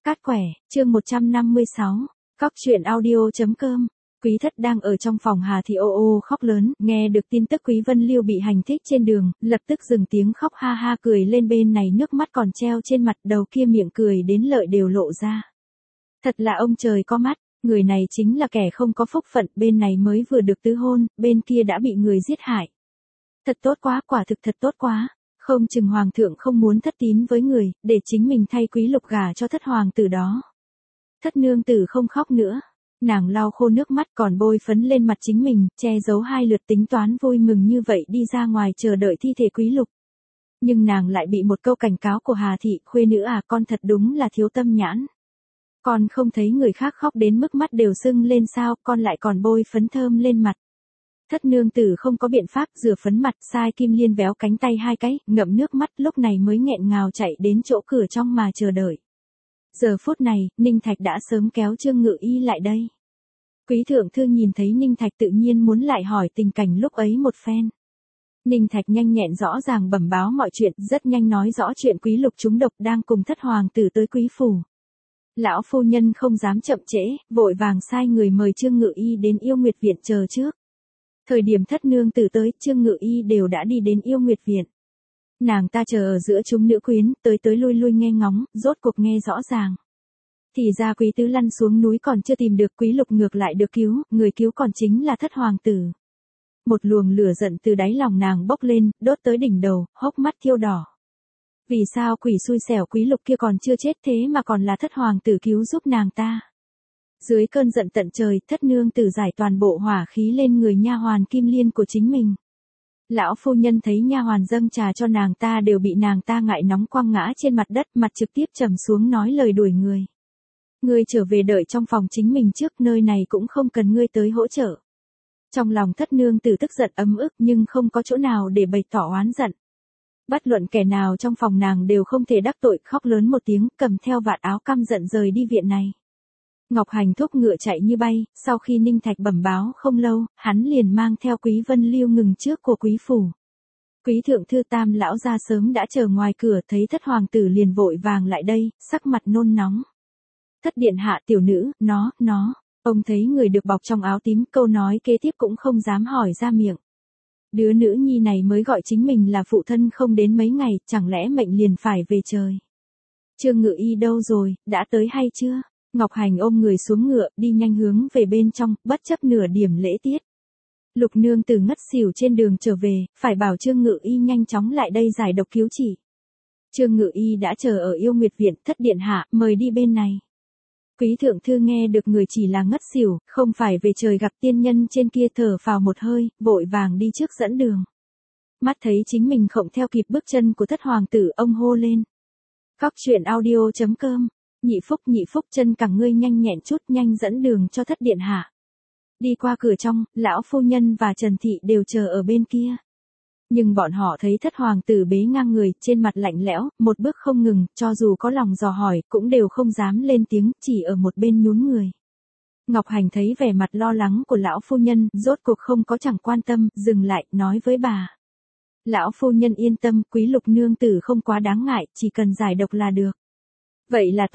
Cát quẻ, chương 156, Cóc truyện audio.com. Quý thất đang ở trong phòng Hà Thị ô ô khóc lớn, nghe được tin tức Quý Vân Lưu bị hành thích trên đường, lập tức dừng tiếng khóc ha ha cười lên, bên này nước mắt còn treo trên mặt, đầu kia miệng cười đến lợi đều lộ ra. Thật là ông trời có mắt, người này chính là kẻ không có phúc phận, bên này mới vừa được tứ hôn, bên kia đã bị người giết hại. Thật tốt quá, quả thực thật tốt quá. Không chừng hoàng thượng không muốn thất tín với người, để chính mình thay Quý Lục gả cho thất hoàng tử đó. Thất nương tử không khóc nữa. Nàng lau khô nước mắt còn bôi phấn lên mặt chính mình, che giấu hai lượt tính toán vui mừng như vậy đi ra ngoài chờ đợi thi thể Quý Lục. Nhưng nàng lại bị một câu cảnh cáo của Hà Thị, khuê nữ à, con thật đúng là thiếu tâm nhãn. Con không thấy người khác khóc đến mức mắt đều sưng lên sao, con lại còn bôi phấn thơm lên mặt. Thất nương tử không có biện pháp, rửa phấn mặt, sai Kim Liên véo cánh tay hai cái, ngậm nước mắt, lúc này mới nghẹn ngào chạy đến chỗ cửa trong mà chờ đợi. Giờ phút này, Ninh Thạch đã sớm kéo Trương Ngự Y lại đây. Quý thượng thư nhìn thấy Ninh Thạch tự nhiên muốn lại hỏi tình cảnh lúc ấy một phen. Ninh Thạch nhanh nhẹn rõ ràng bẩm báo mọi chuyện, rất nhanh nói rõ chuyện Quý Lục trúng độc đang cùng thất hoàng tử tới Quý phủ. Lão phu nhân không dám chậm trễ, vội vàng sai người mời Trương Ngự Y đến Yêu Nguyệt viện chờ trước. Thời điểm thất nương tử tới, Trương Ngự Y đều đã đi đến Yêu Nguyệt viện. Nàng ta chờ ở giữa chúng nữ quyến, tới lui lui nghe ngóng, rốt cuộc nghe rõ ràng. Thì ra Quý tứ lăn xuống núi còn chưa tìm được, Quý Lục ngược lại được cứu, người cứu còn chính là thất hoàng tử. Một luồng lửa giận từ đáy lòng nàng bốc lên, đốt tới đỉnh đầu, hốc mắt thiêu đỏ. Vì sao quỷ xui xẻo Quý Lục kia còn chưa chết thế mà còn là thất hoàng tử cứu giúp nàng ta? Dưới cơn giận tận trời, thất nương tử giải toàn bộ hỏa khí lên người nha hoàn Kim Liên của chính mình. Lão phu nhân thấy nha hoàn dâng trà cho nàng ta đều bị nàng ta ngại nóng quăng ngã trên mặt đất, mặt trực tiếp trầm xuống nói lời đuổi người. Ngươi trở về đợi trong phòng chính mình trước, nơi này cũng không cần ngươi tới hỗ trợ. Trong lòng thất nương tử tức giận ấm ức nhưng không có chỗ nào để bày tỏ oán giận. Bất luận kẻ nào trong phòng nàng đều không thể đắc tội, khóc lớn một tiếng, cầm theo vạt áo căm giận rời đi viện này. Ngọc Hành thúc ngựa chạy như bay, sau khi Ninh Thạch bẩm báo không lâu, hắn liền mang theo Quý Vân Lưu ngừng trước của Quý phủ. Quý thượng thư Tam lão gia sớm đã chờ ngoài cửa, thấy thất hoàng tử liền vội vàng lại đây, sắc mặt nôn nóng. Thất điện hạ, tiểu nữ, nó, ông thấy người được bọc trong áo tím, câu nói kế tiếp cũng không dám hỏi ra miệng. Đứa nữ nhi này mới gọi chính mình là phụ thân không đến mấy ngày, chẳng lẽ mệnh liền phải về trời. Trương Ngự Y đâu rồi, đã tới hay chưa? Ngọc Hành ôm người xuống ngựa, đi nhanh hướng về bên trong, bất chấp nửa điểm lễ tiết. Lục nương tử ngất xỉu trên đường trở về, phải bảo Trương Ngự Y nhanh chóng lại đây giải độc cứu trị. Trương Ngự Y đã chờ ở Yêu Nguyệt viện, thất điện hạ, mời đi bên này. Quý thượng thư nghe được người chỉ là ngất xỉu, không phải về trời gặp tiên nhân trên kia, thở phào một hơi, vội vàng đi trước dẫn đường. Mắt thấy chính mình không theo kịp bước chân của thất hoàng tử, ông hô lên. Cóc truyện audio.com. Nhị phúc, chân cẳng ngươi nhanh nhẹn chút, nhanh dẫn đường cho thất điện hạ. Đi qua cửa trong, lão phu nhân và Trần Thị đều chờ ở bên kia. Nhưng bọn họ thấy thất hoàng tử bế ngang người, trên mặt lạnh lẽo, một bước không ngừng, cho dù có lòng dò hỏi, cũng đều không dám lên tiếng, chỉ ở một bên nhún người. Ngọc Hành thấy vẻ mặt lo lắng của lão phu nhân, rốt cuộc không có chẳng quan tâm, dừng lại, nói với bà. Lão phu nhân yên tâm, Quý Lục nương tử không quá đáng ngại, chỉ cần giải độc là được. Vậy là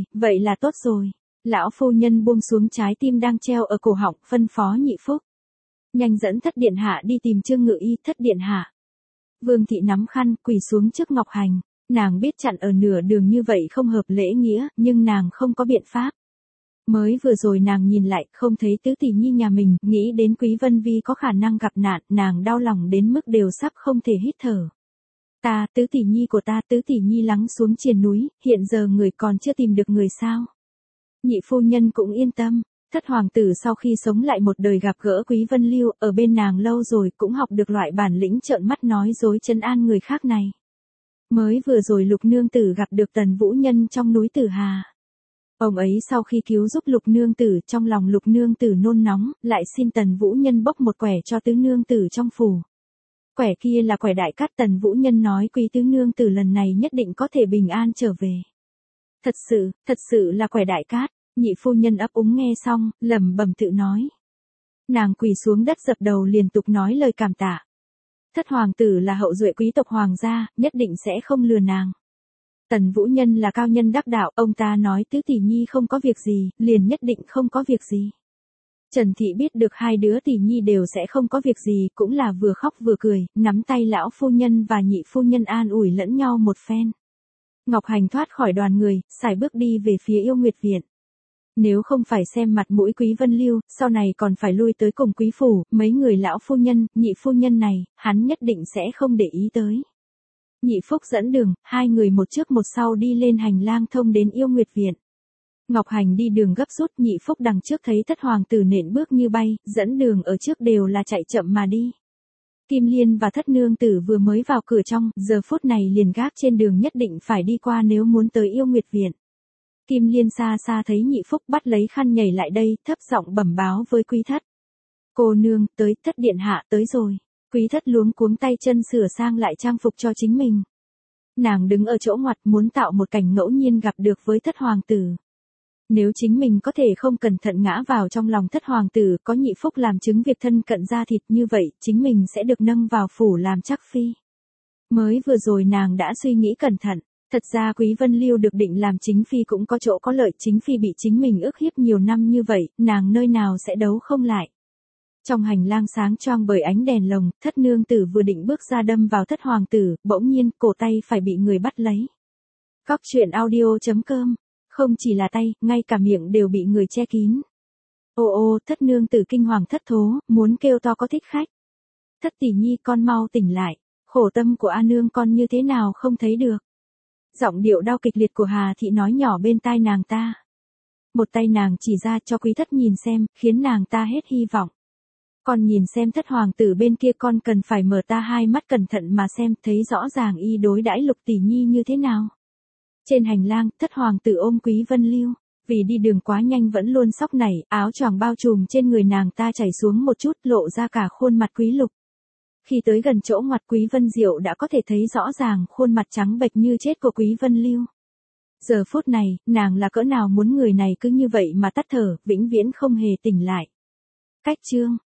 tốt rồi. Lão phu nhân buông xuống trái tim đang treo ở cổ họng, phân phó nhị phúc. Nhanh dẫn thất điện hạ đi tìm Trương Ngự Y, thất điện hạ. Vương thị nắm khăn, quỳ xuống trước Ngọc Hành. Nàng biết chặn ở nửa đường như vậy không hợp lễ nghĩa, nhưng nàng không có biện pháp. Mới vừa rồi nàng nhìn lại, không thấy tứ tỷ nhi nhà mình, nghĩ đến Quý Vân Vi có khả năng gặp nạn, nàng đau lòng đến mức đều sắp không thể hít thở. Tứ tỷ nhi của ta, tứ tỷ nhi lắng xuống triền núi, hiện giờ người còn chưa tìm được người sao. Nhị phu nhân cũng yên tâm, thất hoàng tử sau khi sống lại một đời gặp gỡ Quý Vân Lưu, ở bên nàng lâu rồi cũng học được loại bản lĩnh trợn mắt nói dối trấn an người khác này. Mới vừa rồi Lục nương tử gặp được Tần Vũ Nhân trong núi Tử Hà. Ông ấy sau khi cứu giúp Lục nương tử, trong lòng Lục nương tử nôn nóng, lại xin Tần Vũ Nhân bốc một quẻ cho tứ nương tử trong phủ. Quẻ kia là quẻ đại cát, Tần Vũ Nhân nói Quý tứ nương tử lần này nhất định có thể bình an trở về. Thật sự là quẻ đại cát. Nhị phu nhân ấp úng nghe xong, lẩm bẩm tự nói. Nàng quỳ xuống đất dập đầu liên tục nói lời cảm tạ. Thất hoàng tử là hậu duệ quý tộc hoàng gia, nhất định sẽ không lừa nàng. Tần Vũ Nhân là cao nhân đắc đạo, ông ta nói tứ tỷ nhi không có việc gì, liền nhất định không có việc gì. Trần Thị biết được hai đứa tỷ nhi đều sẽ không có việc gì, cũng là vừa khóc vừa cười, nắm tay lão phu nhân và nhị phu nhân an ủi lẫn nhau một phen. Ngọc Hành thoát khỏi đoàn người, sải bước đi về phía Yêu Nguyệt Viện. Nếu không phải xem mặt mũi Quý Vân Lưu, sau này còn phải lui tới cùng quý phủ, mấy người lão phu nhân, nhị phu nhân này, hắn nhất định sẽ không để ý tới. Nhị Phúc dẫn đường, hai người một trước một sau đi lên hành lang thông đến Yêu Nguyệt Viện. Ngọc Hành đi đường gấp rút, nhị Phúc đằng trước thấy thất hoàng tử nện bước như bay, dẫn đường ở trước đều là chạy chậm mà đi. Kim Liên và thất nương tử vừa mới vào cửa trong, giờ phút này liền gác trên đường nhất định phải đi qua nếu muốn tới Yêu Nguyệt Viện. Kim Liên xa xa thấy nhị Phúc bắt lấy khăn nhảy lại đây, thấp giọng bẩm báo với Quý Thất. Cô nương, tới, thất điện hạ tới rồi. Quý Thất luống cuống tay chân sửa sang lại trang phục cho chính mình. Nàng đứng ở chỗ ngoặt muốn tạo một cảnh ngẫu nhiên gặp được với thất hoàng tử. Nếu chính mình có thể không cẩn thận ngã vào trong lòng thất hoàng tử, có nhị Phúc làm chứng việc thân cận da thịt như vậy, chính mình sẽ được nâng vào phủ làm chắc phi. Mới vừa rồi nàng đã suy nghĩ cẩn thận. Thật ra Quý Vân Lưu được định làm chính phi cũng có chỗ có lợi, chính phi bị chính mình ức hiếp nhiều năm như vậy, nàng nơi nào sẽ đấu không lại. Trong hành lang sáng choang bởi ánh đèn lồng, thất nương tử vừa định bước ra đâm vào thất hoàng tử, bỗng nhiên cổ tay phải bị người bắt lấy. Cóc truyện audio.com, không chỉ là tay, ngay cả miệng đều bị người che kín. Ô ô, thất nương tử kinh hoàng thất thố, muốn kêu to có thích khách. Thất tỷ nhi con mau tỉnh lại, khổ tâm của A nương con như thế nào không thấy được. Giọng điệu đau kịch liệt của Hà Thị nói nhỏ bên tai nàng ta. Một tay nàng chỉ ra cho Quý Thất nhìn xem, khiến nàng ta hết hy vọng. Con nhìn xem thất hoàng tử bên kia, con cần phải mở ta hai mắt cẩn thận mà xem, thấy rõ ràng y đối đãi Lục tỷ nhi như thế nào. Trên hành lang, thất hoàng tử ôm Quý Vân Lưu, vì đi đường quá nhanh vẫn luôn sóc nảy, áo choàng bao trùm trên người nàng ta chảy xuống một chút, lộ ra cả khuôn mặt Quý Lục. Khi tới gần chỗ ngoặt, Quý Vân Diệu đã có thể thấy rõ ràng khuôn mặt trắng bệch như chết của Quý Vân Lưu. Giờ phút này, nàng là cỡ nào muốn người này cứ như vậy mà tắt thở, vĩnh viễn không hề tỉnh lại. Cách chương